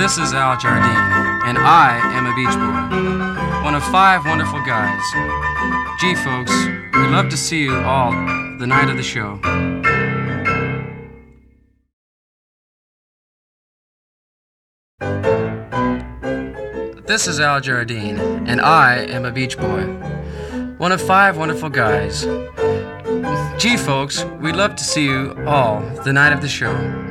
This is Al Jardine, and I am a beach boy, one of 5 wonderful guys. Gee, folks, we'd love to see you all the night of the show. This is Al Jardine, and I am a beach boy, one of 5 wonderful guys. Gee, folks, we'd love to see you all the night of the show.